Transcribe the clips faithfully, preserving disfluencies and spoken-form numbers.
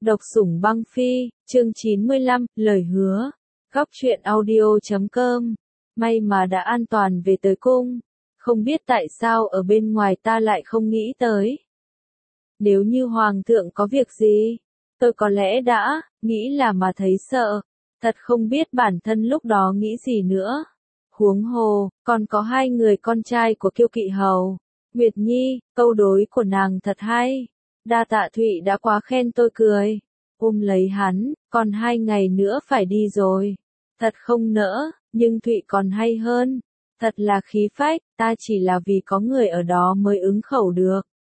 Độc sủng băng phi, chương chín mươi lăm, lời hứa. Góc truyện audio chấm com. May mà đã an toàn về tới cung. Không biết tại sao ở bên ngoài ta lại không nghĩ tới. Nếu như hoàng thượng có việc gì, tôi có lẽ đã, nghĩ là mà thấy sợ. Thật không biết bản thân lúc đó nghĩ gì nữa. Huống hồ, còn có hai người con trai của Kiêu Kỵ Hầu. Nguyệt Nhi, câu đối của nàng thật hay. Đa tạ Thụy đã quá khen tôi cười. Ôm lấy hắn, còn hai ngày nữa phải đi rồi. Thật không nỡ, nhưng Thụy còn hay hơn. Thật là khí phách, ta chỉ là vì có người ở đó mới ứng khẩu được.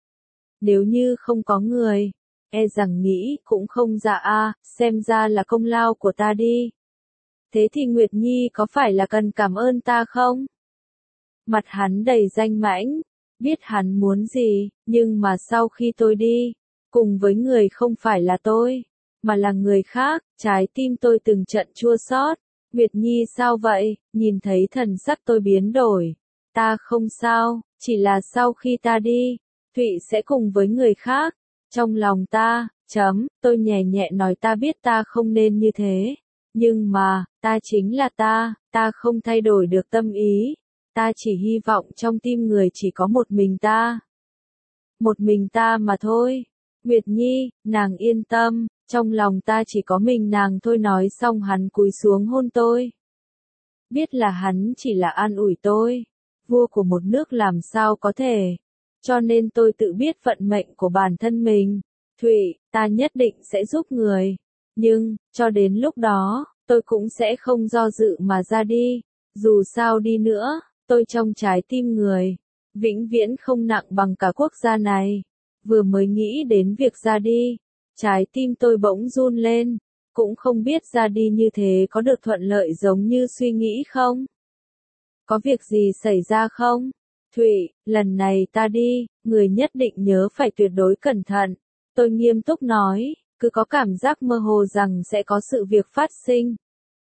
Nếu như không có người, e rằng nghĩ cũng không dạ a, xem ra là công lao của ta đi. Thế thì Nguyệt Nhi có phải là cần cảm ơn ta không? Mặt hắn đầy danh mãnh, biết hắn muốn gì, nhưng mà sau khi tôi đi, cùng với người không phải là tôi, mà là người khác, trái tim tôi từng trận chua xót. Nguyệt Nhi sao vậy? Nhìn thấy thần sắc tôi biến đổi. Ta không sao, chỉ là sau khi ta đi, Thụy sẽ cùng với người khác. Trong lòng ta, chấm, tôi nhẹ nhẹ nói ta biết ta không nên như thế. Nhưng mà, ta chính là ta, ta không thay đổi được tâm ý. Ta chỉ hy vọng trong tim người chỉ có một mình ta. Một mình ta mà thôi. Nguyệt Nhi, nàng yên tâm, trong lòng ta chỉ có mình nàng thôi. Nói xong hắn cúi xuống hôn tôi. Biết là hắn chỉ là an ủi tôi. Vua của một nước làm sao có thể. Cho nên tôi tự biết vận mệnh của bản thân mình. Thụy, ta nhất định sẽ giúp người. Nhưng, cho đến lúc đó, tôi cũng sẽ không do dự mà ra đi. Dù sao đi nữa, tôi trong trái tim người, vĩnh viễn không nặng bằng cả quốc gia này. Vừa mới nghĩ đến việc ra đi, trái tim tôi bỗng run lên, cũng không biết ra đi như thế có được thuận lợi giống như suy nghĩ không? Có việc gì xảy ra không? Thụy, lần này ta đi, người nhất định nhớ phải tuyệt đối cẩn thận. Tôi nghiêm túc nói, cứ có cảm giác mơ hồ rằng sẽ có sự việc phát sinh.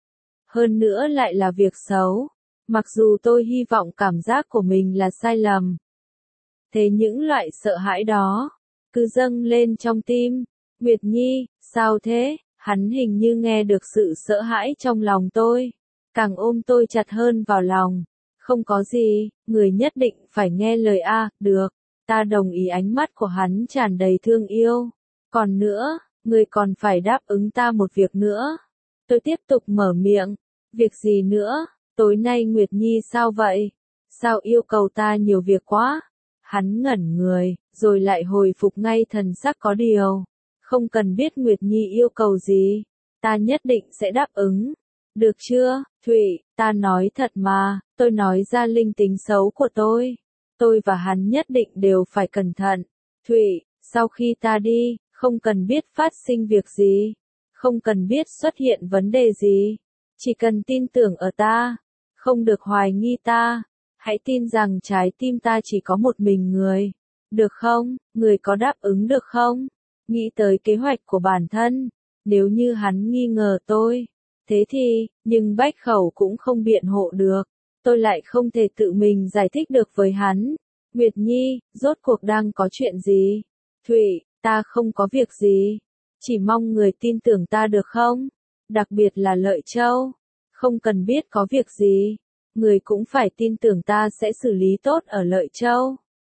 Hơn nữa lại là việc xấu. Mặc dù tôi hy vọng cảm giác của mình là sai lầm. Thế những loại sợ hãi đó, cứ dâng lên trong tim. Nguyệt Nhi, sao thế? Hắn hình như nghe được sự sợ hãi trong lòng tôi. Càng ôm tôi chặt hơn vào lòng. Không có gì, người nhất định phải nghe lời a, được. Ta đồng ý. Ánh mắt của hắn tràn đầy thương yêu. Còn nữa, người còn phải đáp ứng ta một việc nữa. Tôi tiếp tục mở miệng. Việc gì nữa? Tối nay Nguyệt Nhi sao vậy? Sao yêu cầu ta nhiều việc quá? Hắn ngẩn người, rồi lại hồi phục ngay thần sắc có điều. Không cần biết Nguyệt Nhi yêu cầu gì. Ta nhất định sẽ đáp ứng. Được chưa, Thụy, ta nói thật mà, tôi nói ra linh tính xấu của tôi. Tôi và hắn nhất định đều phải cẩn thận. Thụy, sau khi ta đi, không cần biết phát sinh việc gì. Không cần biết xuất hiện vấn đề gì. Chỉ cần tin tưởng ở ta. Không được hoài nghi ta. Hãy tin rằng trái tim ta chỉ có một mình người. Được không? Người có đáp ứng được không? Nghĩ tới kế hoạch của bản thân. Nếu như hắn nghi ngờ tôi. Thế thì, nhưng bách khẩu cũng không biện hộ được. Tôi lại không thể tự mình giải thích được với hắn. Nguyệt Nhi, rốt cuộc đang có chuyện gì? Thụy, ta không có việc gì. Chỉ mong người tin tưởng ta được không? Đặc biệt là Lợi Châu. Không cần biết có việc gì. Người cũng phải tin tưởng ta sẽ xử lý tốt ở Lợi Châu.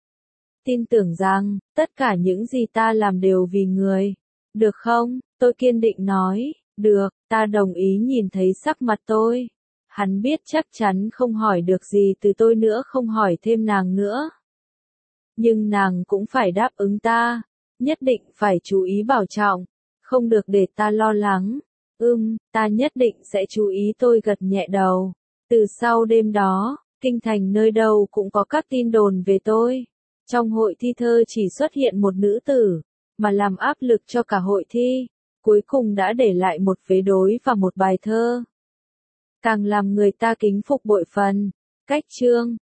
Tin tưởng rằng, tất cả những gì ta làm đều vì người. Được không? Tôi kiên định nói. Được, ta đồng ý. Nhìn thấy sắc mặt tôi. Hắn biết chắc chắn không hỏi được gì từ tôi nữa, không hỏi thêm nàng nữa. Nhưng nàng cũng phải đáp ứng ta. Nhất định phải chú ý bảo trọng. Không được để ta lo lắng. Ừm, ta nhất định sẽ chú ý. Tôi gật nhẹ đầu. Từ sau đêm đó, kinh thành nơi đâu cũng có các tin đồn về tôi. Trong hội thi thơ chỉ xuất hiện một nữ tử, mà làm áp lực cho cả hội thi. Cuối cùng đã để lại một vế đối và một bài thơ. Càng làm người ta kính phục bội phần. Cách chương